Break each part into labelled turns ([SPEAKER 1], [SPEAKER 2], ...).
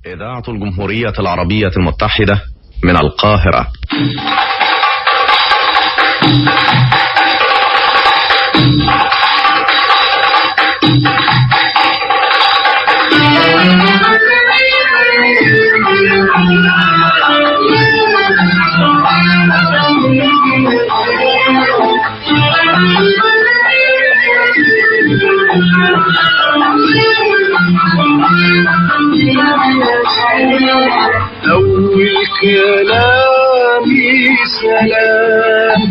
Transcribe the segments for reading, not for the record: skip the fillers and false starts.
[SPEAKER 1] إذاعة الجمهورية العربية المتحدة من القاهرة.
[SPEAKER 2] أول كلامي سلام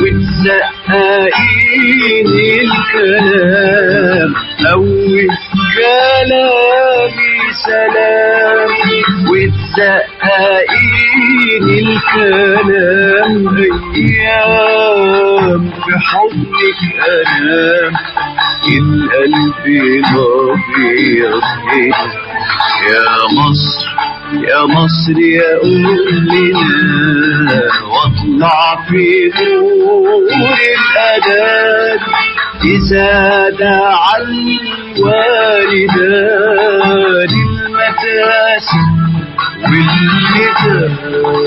[SPEAKER 2] وتزققين الكلام. أول كلامي سلام وتزققين الكلام. أيام في حضنك أنام القلب الأبيض. يا مصر يا مصر يا أمنا واطلع في نور الأذان. إذا دعا الوالدان المتاسم والنداء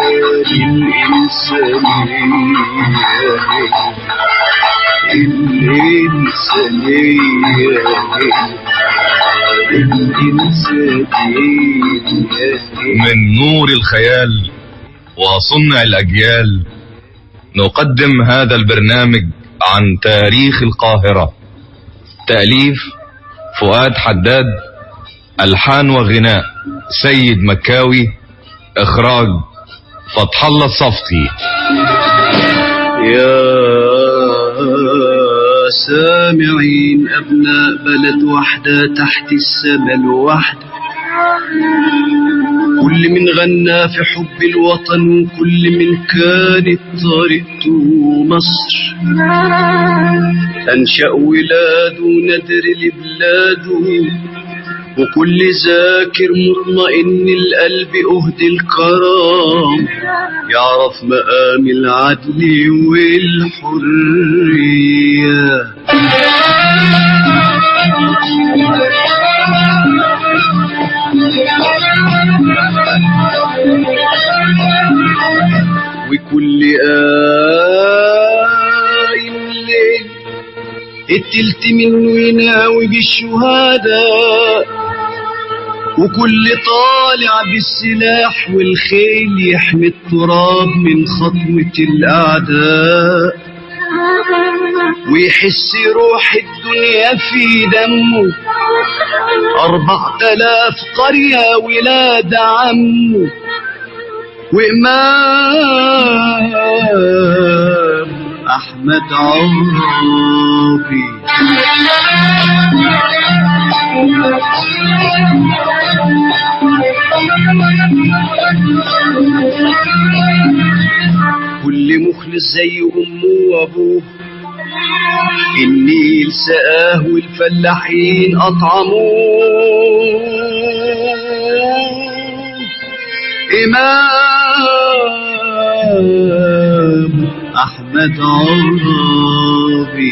[SPEAKER 1] من نور الخيال وصنع الأجيال نقدم هذا البرنامج عن تاريخ القاهرة. تأليف فؤاد حداد، ألحان وغناء سيد مكاوي، إخراج فتح الله الصفتي.
[SPEAKER 2] يا سامعين أبناء بلد وحدة تحت السما الوحدة، كل من غنى في حب الوطن وكل من كانت طريقته مصر. أنشأ ولاده ندر لبلاده وكل ذاكر مطمئن القلب أهدي الكرام يعرف مقام العدل والحرية. وكل قايم الليل التلت منه يناوي بالشهداء، وكل طالع بالسلاح والخيل يحمي التراب من خطوة الأعداء، ويحس روح الدنيا في دمه. 4000 قرية ولاد عمه وإمام أحمد عرابي. كل مخلص زي أمه وأبوه النيل سقاه والفلاحين أطعموه. إمام أحمد عرابي.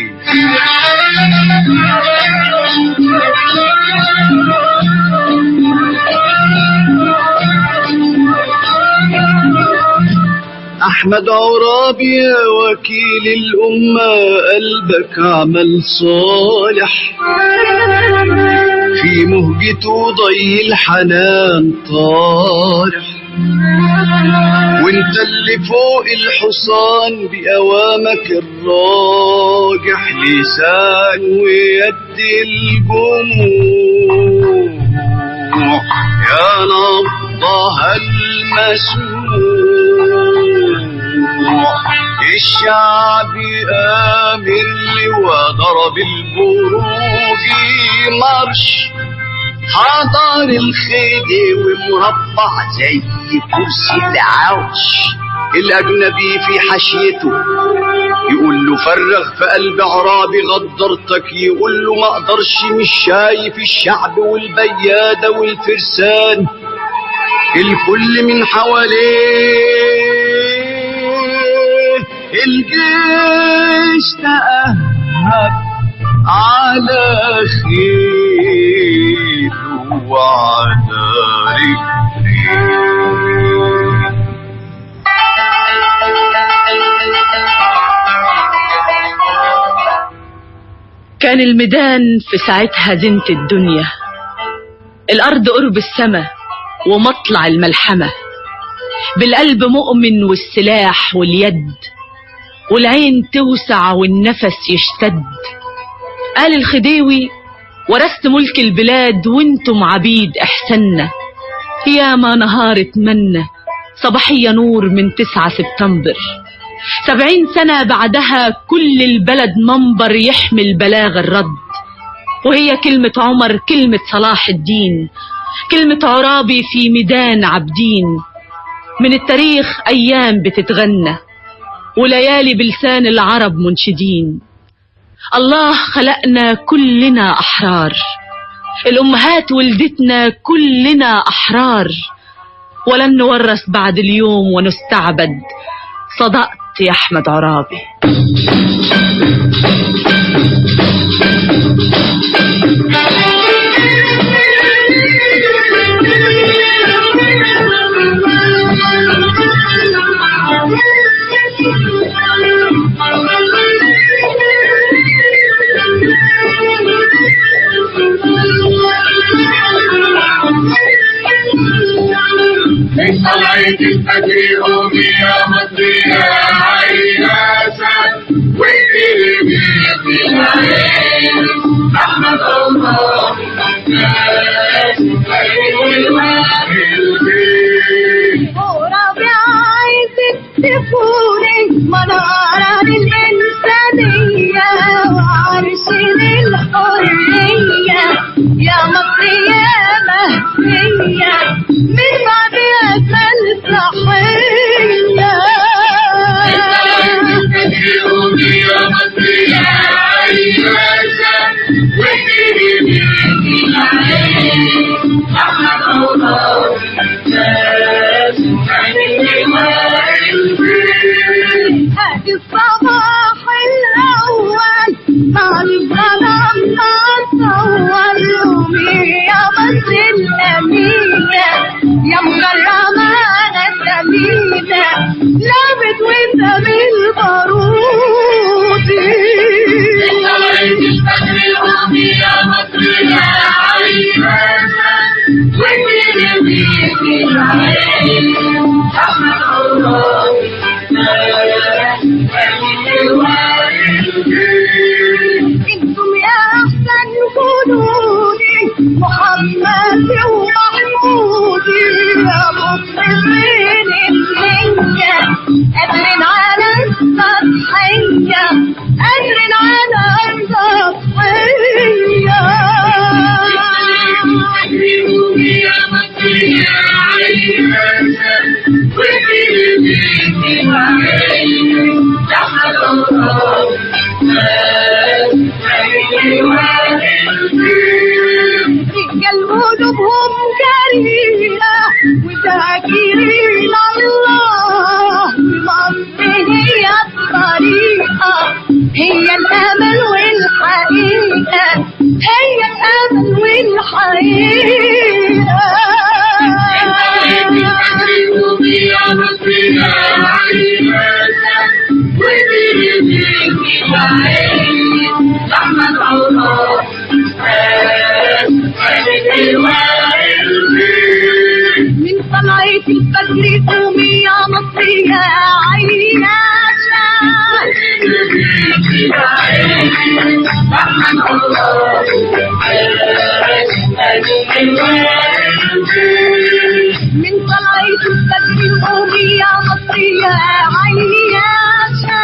[SPEAKER 2] أحمد عرابي يا وكيل الأمة قلبك عمل صالح، في مهجته ضي الحنان طارح، وانت اللي فوق الحصان بأوامك الراجح لسان ويد الجموع. يا نبضها المسموع الشعب آمر لواء ضرب البروج مرش، حضر الخيل ومربع زي كرسي العوش. الأجنبي في حشيته يقول له فرغ في قلب عرابي غدرتك، يقول له ما اقدرش مش شايف الشعب والبيادة والفرسان الكل من حواليه. الجيش تأهب على خير وعلى رجال
[SPEAKER 3] كان الميدان في ساعتها زينة الدنيا، الأرض قرب السما ومطلع الملحمة، بالقلب مؤمن والسلاح واليد، والعين توسع والنفس يشتد. قال الخديوي ورثت ملك البلاد وانتم عبيد احسننا، يا ما نهار اتمنى صباحية نور من 9 سبتمبر. 70 سنة بعدها كل البلد منبر يحمل بلاغ الرد، وهي كلمة عمر كلمة صلاح الدين، كلمة عرابي في ميدان عابدين. من التاريخ أيام بتتغنى وليالي بلسان العرب منشدين. الله خلقنا كلنا أحرار، الأمهات ولدتنا كلنا أحرار، ولن نورث بعد اليوم ونستعبد. صدقت يا أحمد عرابي.
[SPEAKER 4] من طلعت الفجر قومي يا مصري يا عيناسة، وانتي في العين أحمد الله ناس
[SPEAKER 5] عرابي عايزك تكوني منارة للإنسانية وعرش للحرية، يا مصري يا مهدية من بعد أجمل تحية.
[SPEAKER 4] تدعوني يا مصري يا عيناسة، وانتي في العين أحمد الله ناس
[SPEAKER 5] هادي الصباح الأول مع الظلام نصور يومي يا مصر الأمينة، يا مكرمة نسمينة لابد وانت بالبارودي.
[SPEAKER 4] طلعت الفجر قومي يا مصر يا عيناسة، وانتي في العين أحمد الله
[SPEAKER 5] انتم يا احسن جنودي محمد ومحمودي، يا مصريين الدنيا قادرين على التضحية، قادرين على التضحية.
[SPEAKER 4] يا مصري يا عيناسة، وانتي في العين أحمد الله
[SPEAKER 5] رجال قلوبهم جريئة وذاكرين الله، مصر هي الطريقة، هي الأمل والحقيقة، هي الأمل والحقيقة.
[SPEAKER 4] يا مصري يا عيناسة، وانتي في العين أحمد الله
[SPEAKER 5] من طلعت الفجر قومي يا مصري يا عيناسة،
[SPEAKER 4] أحمد الله
[SPEAKER 5] من طلعت الفجر قومي يا مصري يا عيناسة.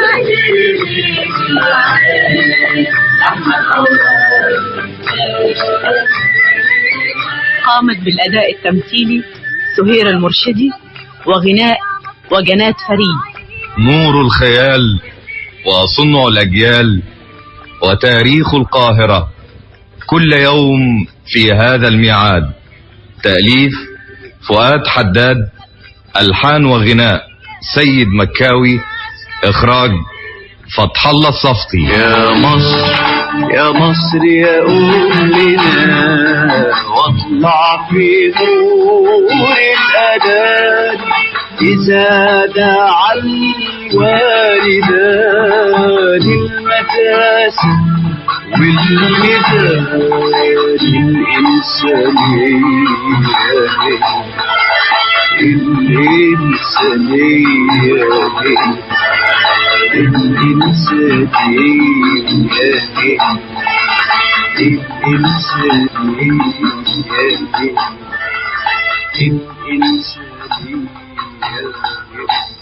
[SPEAKER 3] قامت بالأداء التمثيلي سهير المرشدي، وغناء وجنات فريد.
[SPEAKER 1] نور الخيال وصنع الأجيال وتاريخ القاهرة كل يوم في هذا الميعاد. تأليف فؤاد حداد، ألحان وغناء سيد مكاوي، إخراج فتح الله الصفتي.
[SPEAKER 2] يا مصر يا مصر يا أمنا، واطلع في نور الأذان إذا دعا الوالدان المتاسم والنداء الإنسانية